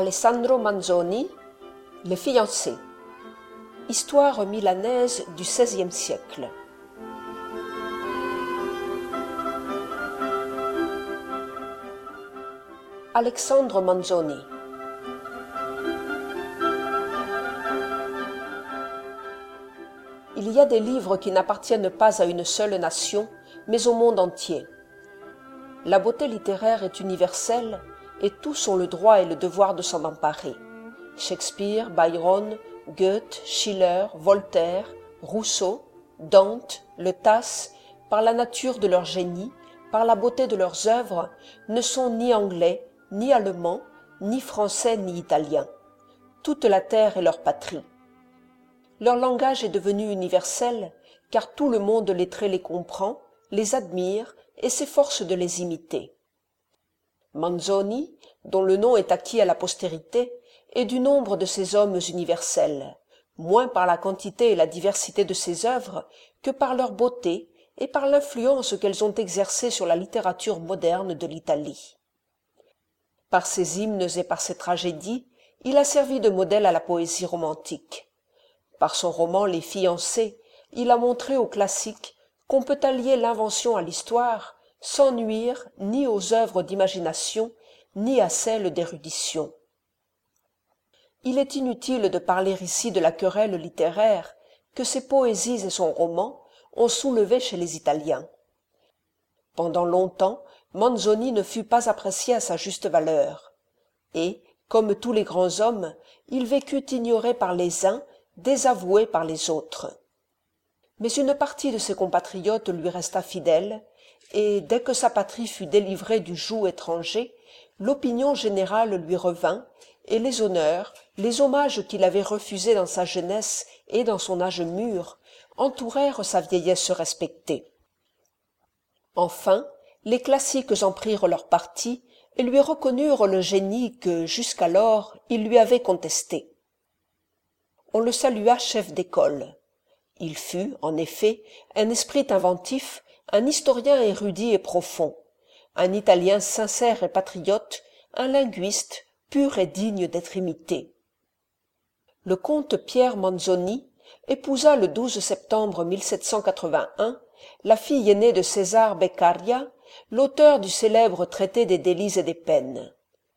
Alessandro Manzoni, Les fiancés. Histoire milanaise du XVIe siècle. Alessandro Manzoni. Il y a des livres qui n'appartiennent pas à une seule nation, mais au monde entier. La beauté littéraire est universelle et tous ont le droit et le devoir de s'en emparer. Shakespeare, Byron, Goethe, Schiller, Voltaire, Rousseau, Dante, Le Tasse, par la nature de leur génie, par la beauté de leurs œuvres, ne sont ni anglais, ni allemands, ni français, ni italiens. Toute la terre est leur patrie. Leur langage est devenu universel, car tout le monde lettré les comprend, les admire et s'efforce de les imiter. Manzoni, dont le nom est acquis à la postérité, est du nombre de ces hommes universels, moins par la quantité et la diversité de ses œuvres que par leur beauté et par l'influence qu'elles ont exercée sur la littérature moderne de l'Italie. Par ses hymnes et par ses tragédies, il a servi de modèle à la poésie romantique. Par son roman Les fiancés, il a montré aux classiques qu'on peut allier l'invention à l'histoire sans nuire ni aux œuvres d'imagination ni à celles d'érudition. Il est inutile de parler ici de la querelle littéraire que ses poésies et son roman ont soulevée chez les Italiens. Pendant longtemps, Manzoni ne fut pas apprécié à sa juste valeur, et, comme tous les grands hommes, il vécut ignoré par les uns, désavoué par les autres. Mais une partie de ses compatriotes lui resta fidèle, et dès que sa patrie fut délivrée du joug étranger, l'opinion générale lui revint, et les honneurs, les hommages qu'il avait refusés dans sa jeunesse et dans son âge mûr, entourèrent sa vieillesse respectée. Enfin, les classiques en prirent leur parti et lui reconnurent le génie que, jusqu'alors, ils lui avaient contesté. On le salua chef d'école. Il fut, en effet, un esprit inventif, un historien érudit et profond, un Italien sincère et patriote, un linguiste, pur et digne d'être imité. Le comte Pierre Manzoni épousa le 12 septembre 1781 la fille aînée de César Beccaria, l'auteur du célèbre traité des délits et des peines.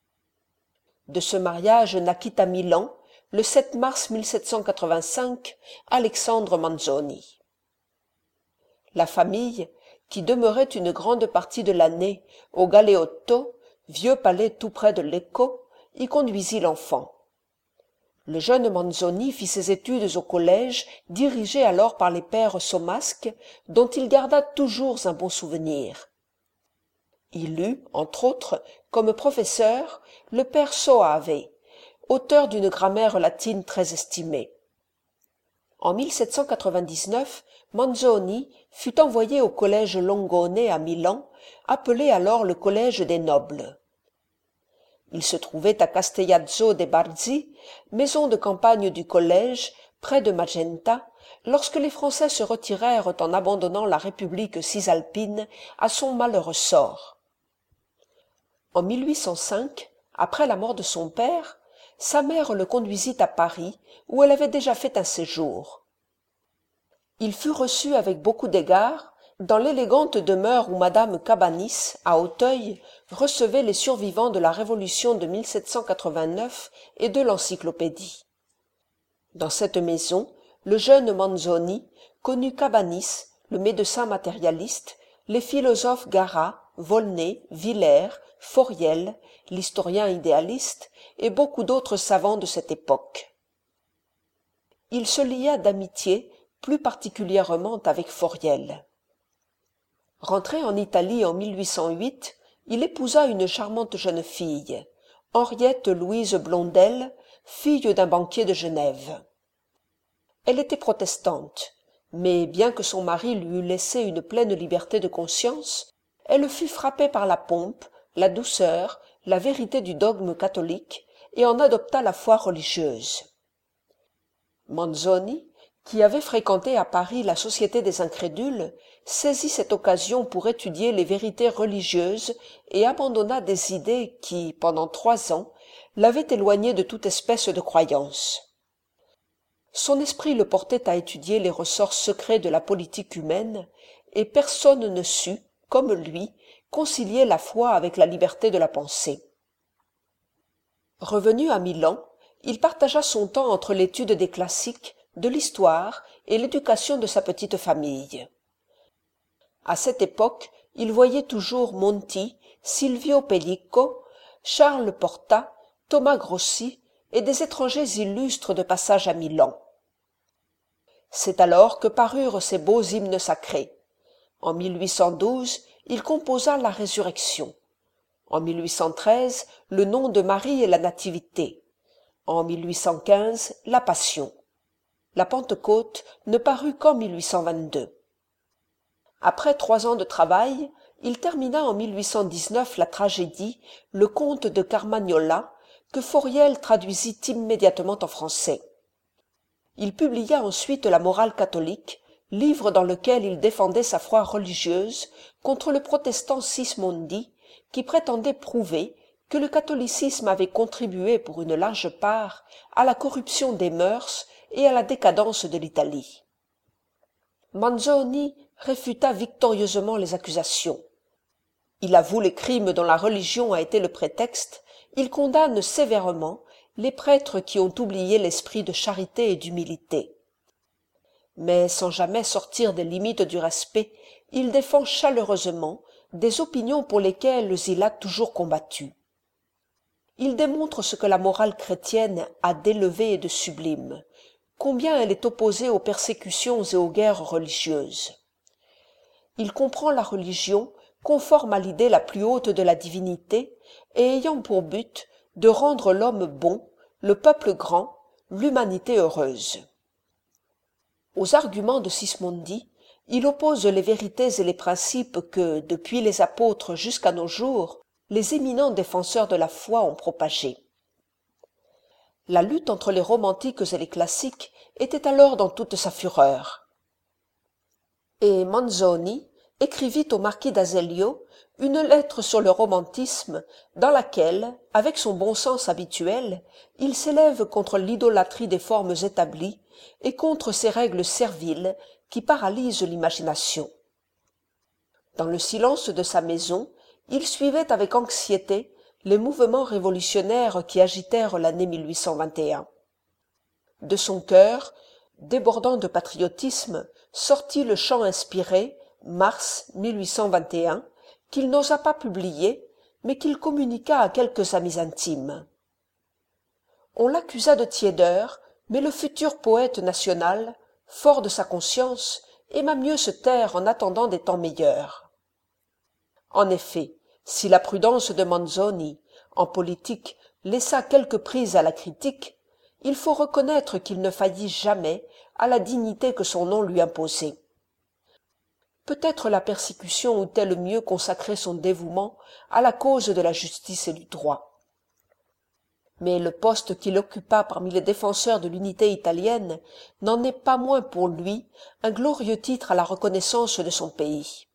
De ce mariage naquit à Milan, le 7 mars 1785, Alessandro Manzoni. La famille, qui demeurait une grande partie de l'année au Galeotto, vieux palais tout près de Lecco, y conduisit l'enfant. Le jeune Manzoni fit ses études au collège dirigé alors par les pères Somasques, dont il garda toujours un bon souvenir. Il eut, entre autres, comme professeur, le père Soave, auteur d'une grammaire latine très estimée. En 1799, Manzoni fut envoyé au collège Longone à Milan, appelé alors le collège des nobles. Il se trouvait à Castellazzo de Barzi, maison de campagne du collège, près de Magenta, lorsque les Français se retirèrent en abandonnant la République cisalpine à son malheureux sort. En 1805, après la mort de son père, sa mère le conduisit à Paris, où elle avait déjà fait un séjour. Il fut reçu avec beaucoup d'égards dans l'élégante demeure où madame Cabanis, à Auteuil, recevait les survivants de la Révolution de 1789 et de l'Encyclopédie. Dans cette maison, le jeune Manzoni connut Cabanis, le médecin matérialiste, les philosophes Garat, Volney, Villers, Fauriel, l'historien idéaliste, et beaucoup d'autres savants de cette époque. Il se lia d'amitié, plus particulièrement avec Fauriel. Rentré en Italie en 1808, il épousa une charmante jeune fille, Henriette Louise Blondel, fille d'un banquier de Genève. Elle était protestante, mais bien que son mari lui eût laissé une pleine liberté de conscience, elle fut frappée par la pompe, la douceur, la vérité du dogme catholique et en adopta la foi religieuse. Manzoni, qui avait fréquenté à Paris la Société des Incrédules, saisit cette occasion pour étudier les vérités religieuses et abandonna des idées qui, pendant 3 ans, l'avait éloigné de toute espèce de croyance. Son esprit le portait à étudier les ressorts secrets de la politique humaine, et personne ne sut, comme lui, concilier la foi avec la liberté de la pensée. Revenu à Milan, il partagea son temps entre l'étude des classiques, de l'histoire et l'éducation de sa petite famille. À cette époque, il voyait toujours Monti, Silvio Pellico, Charles Porta, Thomas Grossi et des étrangers illustres de passage à Milan. C'est alors que parurent ces beaux hymnes sacrés. En 1812, il composa la Résurrection. En 1813, le nom de Marie et la Nativité. En 1815, la Passion. La Pentecôte ne parut qu'en 1822. Après 3 ans de travail, il termina en 1819 la tragédie Le Comte de Carmagnola, que Fauriel traduisit immédiatement en français. Il publia ensuite La Morale catholique, livre dans lequel il défendait sa foi religieuse contre le protestant Sismondi, qui prétendait prouver que le catholicisme avait contribué pour une large part à la corruption des mœurs et à la décadence de l'Italie. Manzoni réfuta victorieusement les accusations. Il avoue les crimes dont la religion a été le prétexte, il condamne sévèrement les prêtres qui ont oublié l'esprit de charité et d'humilité. Mais sans jamais sortir des limites du respect, il défend chaleureusement des opinions pour lesquelles il a toujours combattu. Il démontre ce que la morale chrétienne a d'élevé et de sublime, combien elle est opposée aux persécutions et aux guerres religieuses. Il comprend la religion conforme à l'idée la plus haute de la divinité et ayant pour but de rendre l'homme bon, le peuple grand, l'humanité heureuse. Aux arguments de Sismondi, il oppose les vérités et les principes que, depuis les apôtres jusqu'à nos jours, les éminents défenseurs de la foi ont propagés. La lutte entre les romantiques et les classiques était alors dans toute sa fureur. Et Manzoni écrivit au marquis d'Azeglio une lettre sur le romantisme dans laquelle, avec son bon sens habituel, il s'élève contre l'idolâtrie des formes établies et contre ces règles serviles qui paralysent l'imagination. Dans le silence de sa maison, il suivait avec anxiété les mouvements révolutionnaires qui agitèrent l'année 1821. De son cœur, débordant de patriotisme, sortit le chant inspiré, mars 1821, qu'il n'osa pas publier, mais qu'il communiqua à quelques amis intimes. On l'accusa de tiédeur, mais le futur poète national, fort de sa conscience, aima mieux se taire en attendant des temps meilleurs. En effet, si la prudence de Manzoni, en politique, laissa quelques prises à la critique, il faut reconnaître qu'il ne faillit jamais à la dignité que son nom lui imposait. Peut-être la persécution eût-elle mieux consacré son dévouement à la cause de la justice et du droit. Mais le poste qu'il occupa parmi les défenseurs de l'unité italienne n'en est pas moins pour lui un glorieux titre à la reconnaissance de son pays.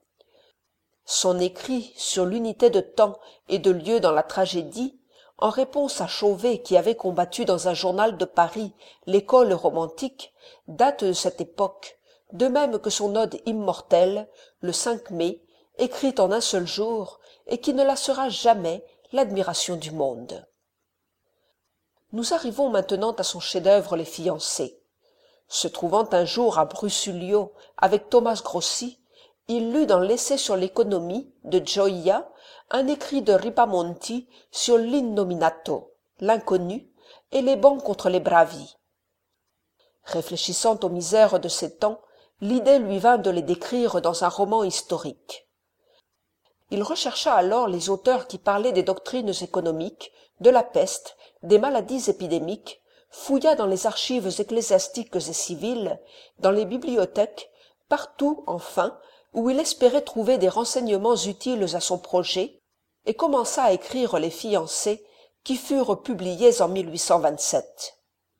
Son écrit sur l'unité de temps et de lieu dans la tragédie, en réponse à Chauvet qui avait combattu dans un journal de Paris l'école romantique, date de cette époque, de même que son ode immortelle, le 5 mai, écrite en un seul jour et qui ne lassera jamais l'admiration du monde. Nous arrivons maintenant à son chef-d'œuvre Les Fiancés. Se trouvant un jour à Brusulio avec Thomas Grossi, il lut dans l'essai sur l'économie de Gioia un écrit de Ripamonti sur l'innominato, l'inconnu, et les bons contre les bravi. Réfléchissant aux misères de ces temps, l'idée lui vint de les décrire dans un roman historique. Il rechercha alors les auteurs qui parlaient des doctrines économiques, de la peste, des maladies épidémiques, fouilla dans les archives ecclésiastiques et civiles, dans les bibliothèques, partout, enfin, où il espérait trouver des renseignements utiles à son projet, et commença à écrire Les Fiancés, qui furent publiés en 1827.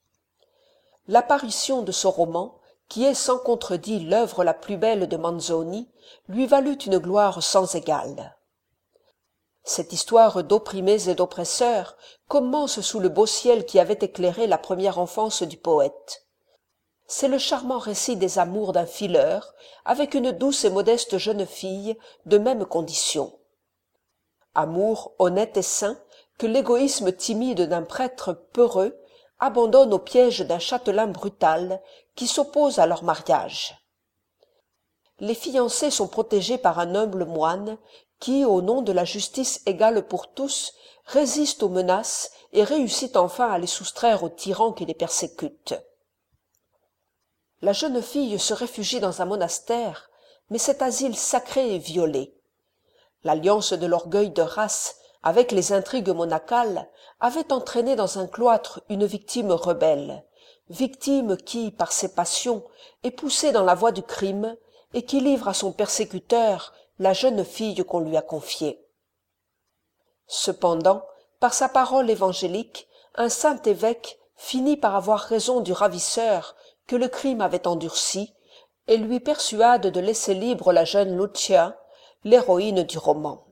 L'apparition de ce roman, qui est sans contredit l'œuvre la plus belle de Manzoni, lui valut une gloire sans égale. Cette histoire d'opprimés et d'oppresseurs commence sous le beau ciel qui avait éclairé la première enfance du poète. C'est le charmant récit des amours d'un fileur avec une douce et modeste jeune fille de même condition. Amour honnête et sain que l'égoïsme timide d'un prêtre peureux abandonne au piège d'un châtelain brutal qui s'oppose à leur mariage. Les fiancés sont protégés par un humble moine qui, au nom de la justice égale pour tous, résiste aux menaces et réussit enfin à les soustraire aux tyrans qui les persécutent. La jeune fille se réfugie dans un monastère, mais cet asile sacré est violé. L'alliance de l'orgueil de race avec les intrigues monacales avait entraîné dans un cloître une victime rebelle, victime qui, par ses passions, est poussée dans la voie du crime et qui livre à son persécuteur la jeune fille qu'on lui a confiée. Cependant, par sa parole évangélique, un saint évêque finit par avoir raison du ravisseur que le crime avait endurci et lui persuade de laisser libre la jeune Lucia, l'héroïne du roman.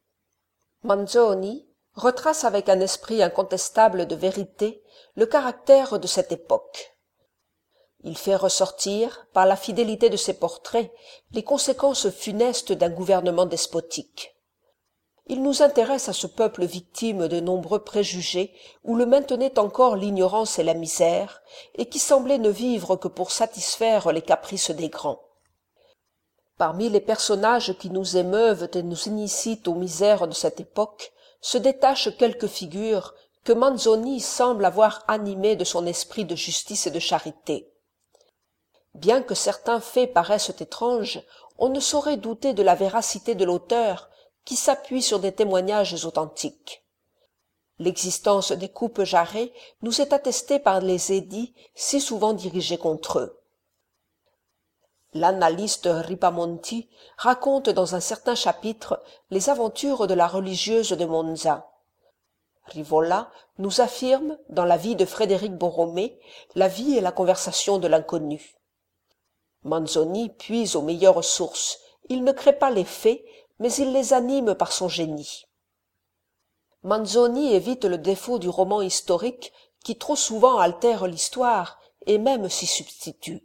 Manzoni retrace avec un esprit incontestable de vérité le caractère de cette époque. Il fait ressortir, par la fidélité de ses portraits, les conséquences funestes d'un gouvernement despotique. Il nous intéresse à ce peuple victime de nombreux préjugés où le maintenait encore l'ignorance et la misère, et qui semblait ne vivre que pour satisfaire les caprices des grands. Parmi les personnages qui nous émeuvent et nous initient aux misères de cette époque, se détachent quelques figures que Manzoni semble avoir animées de son esprit de justice et de charité. Bien que certains faits paraissent étranges, on ne saurait douter de la véracité de l'auteur qui s'appuie sur des témoignages authentiques. L'existence des coupes jarrets nous est attestée par les édits si souvent dirigés contre eux. L'annaliste Ripamonti raconte dans un certain chapitre les aventures de la religieuse de Monza. Rivola nous affirme, dans la vie de Frédéric Borromée, la vie et la conversation de l'inconnu. Manzoni puise aux meilleures sources, il ne crée pas les faits, mais il les anime par son génie. Manzoni évite le défaut du roman historique qui trop souvent altère l'histoire et même s'y substitue.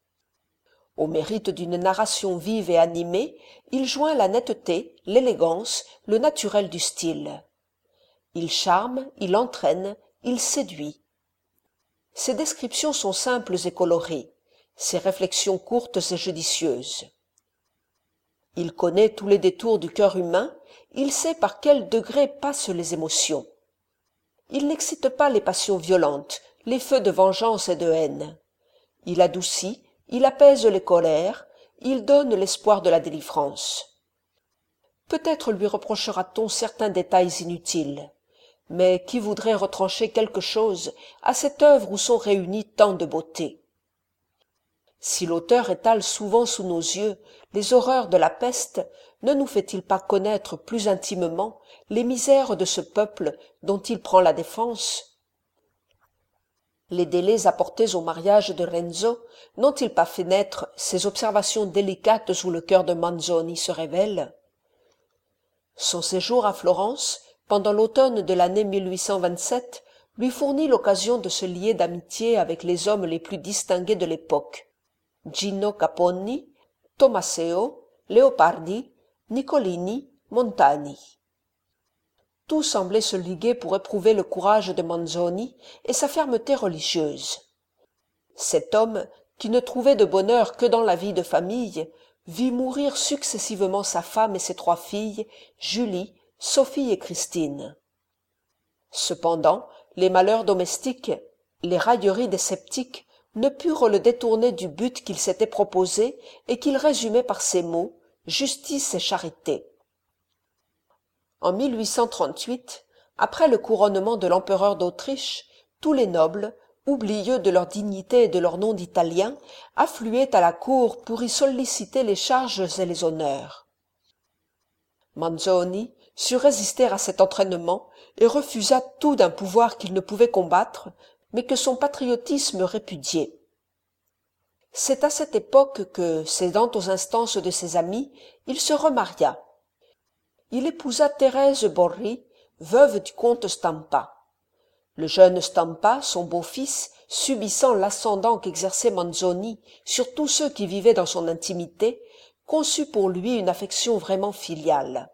Au mérite d'une narration vive et animée, il joint la netteté, l'élégance, le naturel du style. Il charme, il entraîne, il séduit. Ses descriptions sont simples et colorées, ses réflexions courtes et judicieuses. Il connaît tous les détours du cœur humain, il sait par quel degré passent les émotions. Il n'excite pas les passions violentes, les feux de vengeance et de haine. Il adoucit, il apaise les colères, il donne l'espoir de la délivrance. Peut-être lui reprochera-t-on certains détails inutiles, mais qui voudrait retrancher quelque chose à cette œuvre où sont réunies tant de beautés? Si l'auteur étale souvent sous nos yeux les horreurs de la peste, ne nous fait-il pas connaître plus intimement les misères de ce peuple dont il prend la défense? Les délais apportés au mariage de Renzo n'ont-ils pas fait naître ces observations délicates où le cœur de Manzoni se révèle? Son séjour à Florence, pendant l'automne de l'année 1827, lui fournit l'occasion de se lier d'amitié avec les hommes les plus distingués de l'époque, Gino Capponi, Tommaseo, Leopardi, Niccolini, Montani. Tout semblait se liguer pour éprouver le courage de Manzoni et sa fermeté religieuse. Cet homme, qui ne trouvait de bonheur que dans la vie de famille, vit mourir successivement sa femme et ses 3 filles, Julie, Sophie et Christine. Cependant, les malheurs domestiques, les railleries des sceptiques, ne purent le détourner du but qu'il s'était proposé et qu'il résumait par ces mots « justice et charité ». En 1838, après le couronnement de l'empereur d'Autriche, tous les nobles, oublieux de leur dignité et de leur nom d'Italiens, affluaient à la cour pour y solliciter les charges et les honneurs. Manzoni sut résister à cet entraînement et refusa tout d'un pouvoir qu'il ne pouvait combattre, mais que son patriotisme répudiait. C'est à cette époque que, cédant aux instances de ses amis, il se remaria. il épousa Thérèse Borri, veuve du comte Stampa. Le jeune Stampa, son beau-fils, subissant l'ascendant qu'exerçait Manzoni sur tous ceux qui vivaient dans son intimité, conçut pour lui une affection vraiment filiale.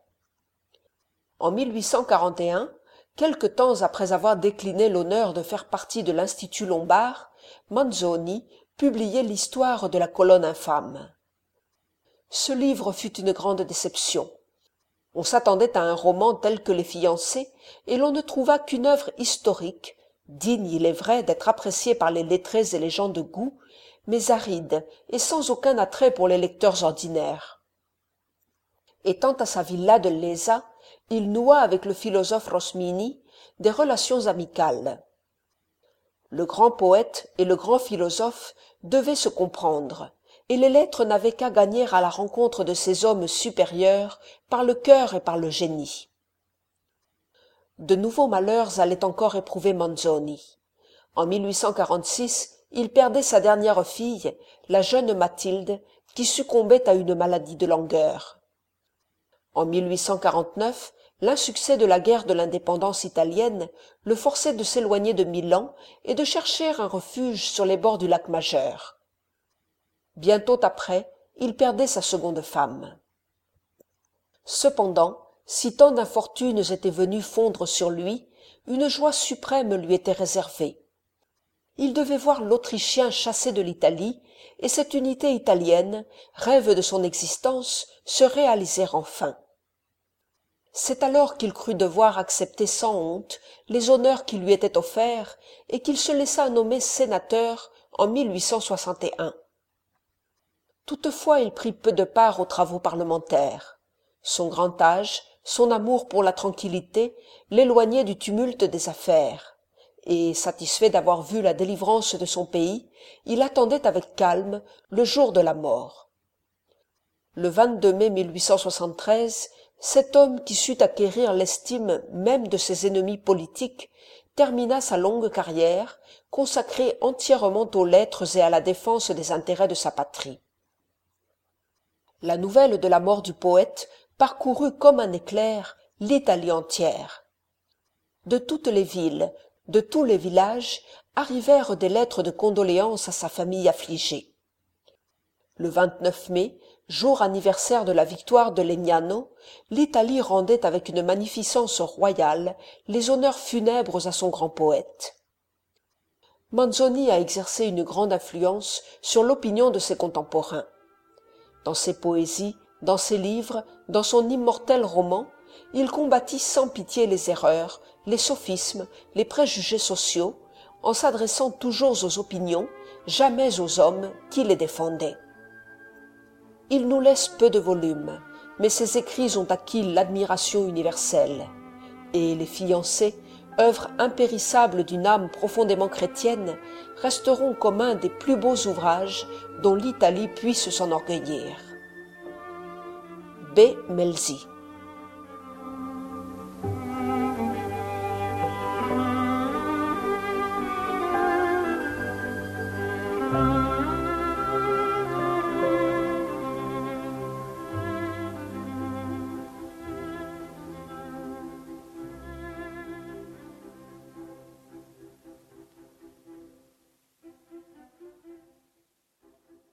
En 1841, quelque temps après avoir décliné l'honneur de faire partie de l'Institut Lombard, Manzoni publiait l'histoire de la colonne infâme. Ce livre fut une grande déception. On s'attendait à un roman tel que Les Fiancés, et l'on ne trouva qu'une œuvre historique, digne, il est vrai, d'être appréciée par les lettrés et les gens de goût, mais aride et sans aucun attrait pour les lecteurs ordinaires. Étant à sa villa de Lesa, il noua avec le philosophe Rosmini des relations amicales. Le grand poète et le grand philosophe devaient se comprendre, et les lettres n'avaient qu'à gagner à la rencontre de ces hommes supérieurs par le cœur et par le génie. De nouveaux malheurs allaient encore éprouver Manzoni. En 1846, il perdait sa dernière fille, la jeune Mathilde, qui succombait à une maladie de langueur. En 1849, l'insuccès de la guerre de l'indépendance italienne le forçait de s'éloigner de Milan et de chercher un refuge sur les bords du lac Majeur. Bientôt après, il perdait sa seconde femme. Cependant, si tant d'infortunes étaient venues fondre sur lui, une joie suprême lui était réservée. Il devait voir l'Autrichien chassé de l'Italie, et cette unité italienne, rêve de son existence, se réaliser enfin. C'est alors qu'il crut devoir accepter sans honte les honneurs qui lui étaient offerts et qu'il se laissa nommer sénateur en 1861. Toutefois, il prit peu de part aux travaux parlementaires. Son grand âge, son amour pour la tranquillité l'éloignaient du tumulte des affaires, et, satisfait d'avoir vu la délivrance de son pays, il attendait avec calme le jour de la mort. Le 22 mai 1873, cet homme qui sut acquérir l'estime même de ses ennemis politiques termina sa longue carrière, consacrée entièrement aux lettres et à la défense des intérêts de sa patrie. La nouvelle de la mort du poète parcourut comme un éclair l'Italie entière. De toutes les villes, de tous les villages, arrivèrent des lettres de condoléances à sa famille affligée. Le 29 mai, jour anniversaire de la victoire de Legnano, l'Italie rendait avec une magnificence royale les honneurs funèbres à son grand poète. Manzoni a exercé une grande influence sur l'opinion de ses contemporains. Dans ses poésies, dans ses livres, dans son immortel roman, il combattit sans pitié les erreurs, les sophismes, les préjugés sociaux, en s'adressant toujours aux opinions, jamais aux hommes qui les défendaient. Il nous laisse peu de volumes, mais ses écrits ont acquis l'admiration universelle, et Les Fiancés, œuvre impérissable d'une âme profondément chrétienne, resteront comme un des plus beaux ouvrages dont l'Italie puisse s'enorgueillir. B. Melzi.